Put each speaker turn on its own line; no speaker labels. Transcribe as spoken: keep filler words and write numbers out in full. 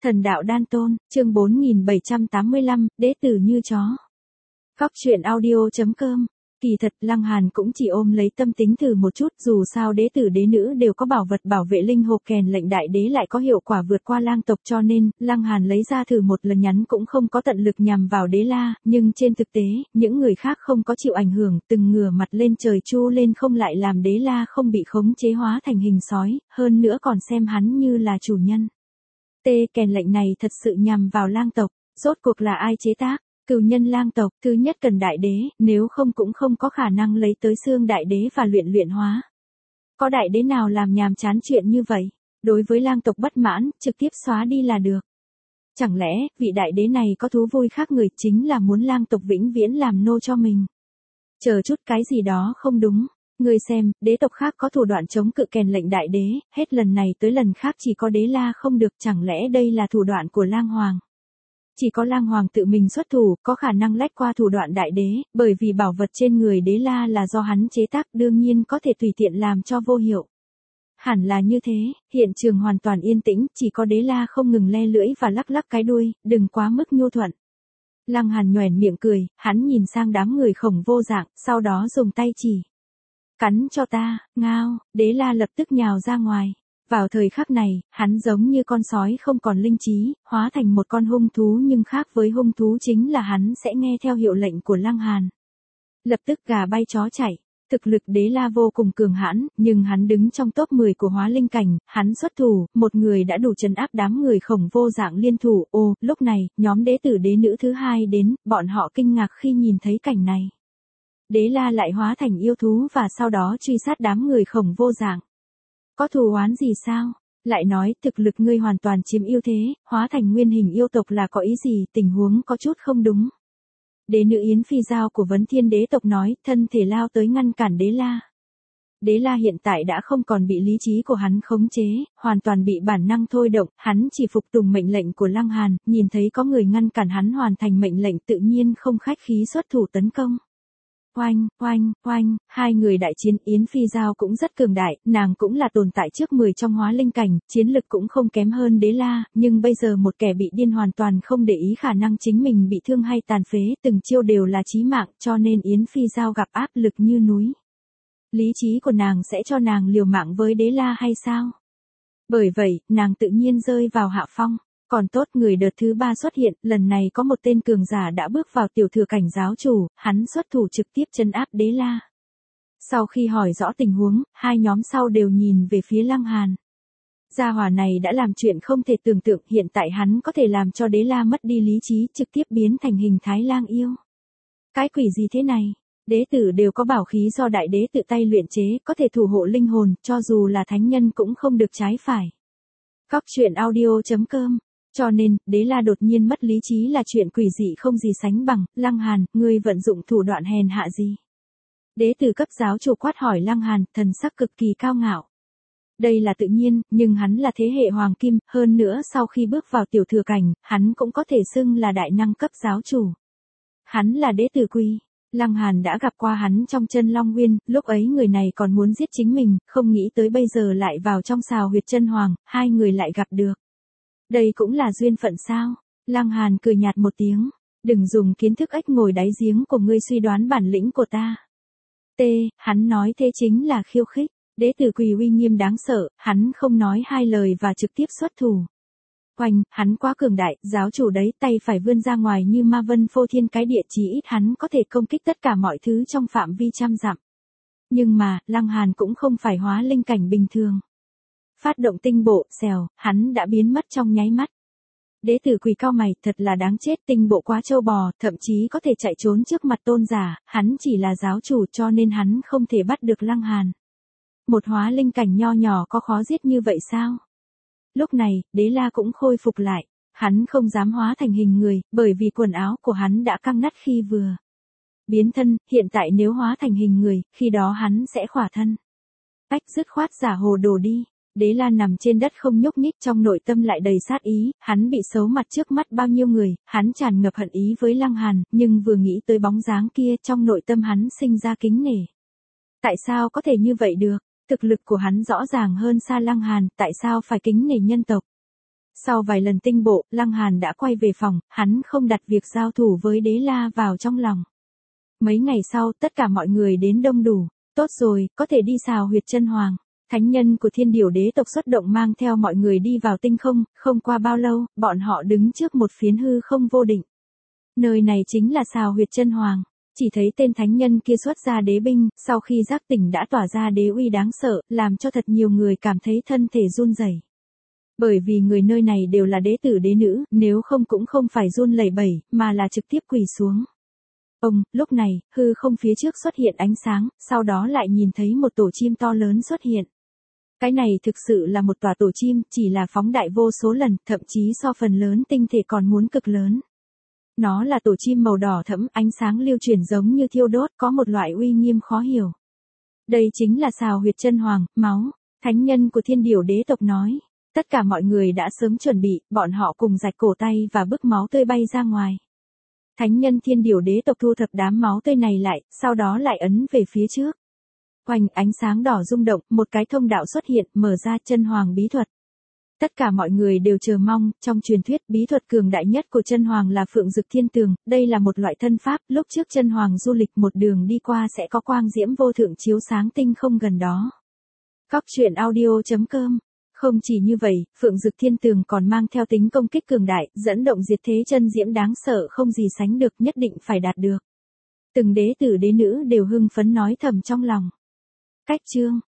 Thần đạo đan tôn, chương bốn nghìn bảy trăm tám mươi lăm, đế tử như chó. Góc truyện audio chấm com. Kỳ thật Lăng Hàn cũng chỉ ôm lấy tâm tính thử một chút, dù sao đế tử đế nữ đều có bảo vật bảo vệ linh hộp kèn lệnh đại đế lại có hiệu quả vượt qua lang tộc, cho nên Lăng Hàn lấy ra thử một lần nhắn cũng không có tận lực nhằm vào đế la, nhưng trên thực tế, những người khác không có chịu ảnh hưởng, từng ngửa mặt lên trời chu lên không lại làm đế la không bị khống chế hóa thành hình sói, hơn nữa còn xem hắn như là chủ nhân. Tê kèn lệnh này thật sự nhằm vào lang tộc, rốt cuộc là ai chế tác? Cửu nhân lang tộc, thứ nhất cần đại đế, nếu không cũng không có khả năng lấy tới xương đại đế và luyện luyện hóa. Có đại đế nào làm nhàm chán chuyện như vậy? Đối với lang tộc bất mãn, trực tiếp xóa đi là được. Chẳng lẽ, vị đại đế này có thú vui khác người, chính là muốn lang tộc vĩnh viễn làm nô cho mình? Chờ chút, cái gì đó không đúng. Người xem, đế tộc khác có thủ đoạn chống cự kèn lệnh đại đế, hết lần này tới lần khác chỉ có đế la không được, chẳng lẽ đây là thủ đoạn của lang hoàng? Chỉ có lang hoàng tự mình xuất thủ, có khả năng lách qua thủ đoạn đại đế, bởi vì bảo vật trên người đế la là do hắn chế tác, đương nhiên có thể tùy tiện làm cho vô hiệu. Hẳn là như thế, hiện trường hoàn toàn yên tĩnh, chỉ có đế la không ngừng le lưỡi và lắc lắc cái đuôi, đừng quá mức nhu thuận. Lăng Hàn nhoẻn miệng cười, hắn nhìn sang đám người khổng vô dạng, sau đó dùng tay chỉ. Cắn cho ta, ngao, đế la lập tức nhào ra ngoài. Vào thời khắc này, hắn giống như con sói không còn linh trí, hóa thành một con hung thú, nhưng khác với hung thú chính là hắn sẽ nghe theo hiệu lệnh của Lăng Hàn. Lập tức gà bay chó chạy, thực lực đế la vô cùng cường hãn, nhưng hắn đứng trong top mười của hóa linh cảnh, hắn xuất thủ, một người đã đủ trấn áp đám người khổng vô dạng liên thủ. Ô, lúc này, nhóm đế tử đế nữ thứ hai đến, bọn họ kinh ngạc khi nhìn thấy cảnh này. Đế la lại hóa thành yêu thú và sau đó truy sát đám người khổng vô dạng. Có thù oán gì sao? Lại nói, thực lực ngươi hoàn toàn chiếm ưu thế, hóa thành nguyên hình yêu tộc là có ý gì, tình huống có chút không đúng. Đế nữ Yến Phi Giao của Vấn Thiên đế tộc nói, thân thể lao tới ngăn cản đế la. Đế la hiện tại đã không còn bị lý trí của hắn khống chế, hoàn toàn bị bản năng thôi động, hắn chỉ phục tùng mệnh lệnh của Lăng Hàn, nhìn thấy có người ngăn cản hắn hoàn thành mệnh lệnh tự nhiên không khách khí xuất thủ tấn công. Oanh, oanh, oanh, hai người đại chiến. Yến Phi Giao cũng rất cường đại, nàng cũng là tồn tại trước mười trong hóa linh cảnh, chiến lực cũng không kém hơn đế la, nhưng bây giờ một kẻ bị điên hoàn toàn không để ý khả năng chính mình bị thương hay tàn phế, từng chiêu đều là chí mạng, cho nên Yến Phi Giao gặp áp lực như núi. Lý trí của nàng sẽ cho nàng liều mạng với đế la hay sao? Bởi vậy, nàng tự nhiên rơi vào hạ phong. Còn tốt, người đợt thứ ba xuất hiện, lần này có một tên cường giả đã bước vào tiểu thừa cảnh giáo chủ, hắn xuất thủ trực tiếp trấn áp đế la. Sau khi hỏi rõ tình huống, hai nhóm sau đều nhìn về phía Lăng Hàn. Gia hỏa này đã làm chuyện không thể tưởng tượng, hiện tại hắn có thể làm cho đế la mất đi lý trí, trực tiếp biến thành hình thái lang yêu. Cái quỷ gì thế này? Đế tử đều có bảo khí do đại đế tự tay luyện chế, có thể thủ hộ linh hồn, cho dù là thánh nhân cũng không được trái phải. Góc truyện audio chấm com. Cho nên, đế la đột nhiên mất lý trí là chuyện quỷ dị không gì sánh bằng. Lăng Hàn, ngươi vận dụng thủ đoạn hèn hạ gì? Đế tử cấp giáo chủ quát hỏi Lăng Hàn, thần sắc cực kỳ cao ngạo. Đây là tự nhiên, nhưng hắn là thế hệ hoàng kim, hơn nữa sau khi bước vào tiểu thừa cảnh, hắn cũng có thể xưng là đại năng cấp giáo chủ. Hắn là đế tử quy. Lăng Hàn đã gặp qua hắn trong chân Long Nguyên, lúc ấy người này còn muốn giết chính mình, không nghĩ tới bây giờ lại vào trong sào huyệt chân hoàng, hai người lại gặp được. Đây cũng là duyên phận sao? Lăng Hàn cười nhạt một tiếng. Đừng dùng kiến thức ếch ngồi đáy giếng của ngươi suy đoán bản lĩnh của ta. T, hắn nói thế chính là khiêu khích. Đế tử quỳ uy nghiêm đáng sợ, hắn không nói hai lời và trực tiếp xuất thủ. Oanh, hắn quá cường đại, giáo chủ đấy, tay phải vươn ra ngoài như ma vân phô thiên cái địa, chí ít hắn có thể công kích tất cả mọi thứ trong phạm vi trăm dặm. Nhưng mà, Lăng Hàn cũng không phải hóa linh cảnh bình thường. Phát động tinh bộ, xèo, hắn đã biến mất trong nháy mắt. Đế tử quỳ cao mày, thật là đáng chết, tinh bộ quá trâu bò, thậm chí có thể chạy trốn trước mặt tôn giả, hắn chỉ là giáo chủ cho nên hắn không thể bắt được Lăng Hàn. Một hóa linh cảnh nho nhỏ có khó giết như vậy sao? Lúc này, đế la cũng khôi phục lại, hắn không dám hóa thành hình người, bởi vì quần áo của hắn đã căng nát khi vừa biến thân, hiện tại nếu hóa thành hình người, khi đó hắn sẽ khỏa thân. Ách, dứt khoát giả hồ đồ đi. Đế la nằm trên đất không nhúc nhích, trong nội tâm lại đầy sát ý, hắn bị xấu mặt trước mắt bao nhiêu người, hắn tràn ngập hận ý với Lăng Hàn, nhưng vừa nghĩ tới bóng dáng kia trong nội tâm hắn sinh ra kính nể. Tại sao có thể như vậy được? Thực lực của hắn rõ ràng hơn xa Lăng Hàn, tại sao phải kính nể nhân tộc? Sau vài lần tinh bộ, Lăng Hàn đã quay về phòng, hắn không đặt việc giao thủ với Đế La vào trong lòng. Mấy ngày sau, tất cả mọi người đến đông đủ. Tốt rồi, có thể đi xào huyệt chân hoàng. Thánh nhân của Thiên Điểu đế tộc xuất động mang theo mọi người đi vào tinh không, không qua bao lâu, bọn họ đứng trước một phiến hư không vô định. Nơi này chính là xào huyệt chân hoàng. Chỉ thấy tên thánh nhân kia xuất ra đế binh, sau khi giác tỉnh đã tỏa ra đế uy đáng sợ, làm cho thật nhiều người cảm thấy thân thể run rẩy. Bởi vì người nơi này đều là đế tử đế nữ, nếu không cũng không phải run lẩy bẩy, mà là trực tiếp quỳ xuống. Ông, lúc này, hư không phía trước xuất hiện ánh sáng, sau đó lại nhìn thấy một tổ chim to lớn xuất hiện. Cái này thực sự là một tòa tổ chim, chỉ là phóng đại vô số lần, thậm chí so phần lớn tinh thể còn muốn cực lớn. Nó là tổ chim màu đỏ thẫm, ánh sáng lưu chuyển giống như thiêu đốt, có một loại uy nghiêm khó hiểu. Đây chính là xào huyệt chân hoàng, máu. Thánh nhân của Thiên Điểu đế tộc nói. Tất cả mọi người đã sớm chuẩn bị, bọn họ cùng rạch cổ tay và bức máu tươi bay ra ngoài. Thánh nhân Thiên Điểu đế tộc thu thập đám máu tươi này lại, sau đó lại ấn về phía trước. Hoành ánh sáng đỏ rung động, một cái thông đạo xuất hiện, mở ra chân hoàng bí thuật. Tất cả mọi người đều chờ mong, trong truyền thuyết bí thuật cường đại nhất của chân hoàng là Phượng Dực Thiên Tường, đây là một loại thân pháp, lúc trước chân hoàng du lịch một đường đi qua sẽ có quang diễm vô thượng chiếu sáng tinh không gần đó. Cóc truyện audio chấm com. Không chỉ như vậy, Phượng Dực Thiên Tường còn mang theo tính công kích cường đại, dẫn động diệt thế chân diễm đáng sợ không gì sánh được, nhất định phải đạt được. Từng đế tử đế nữ đều hưng phấn nói thầm trong lòng. Cách chương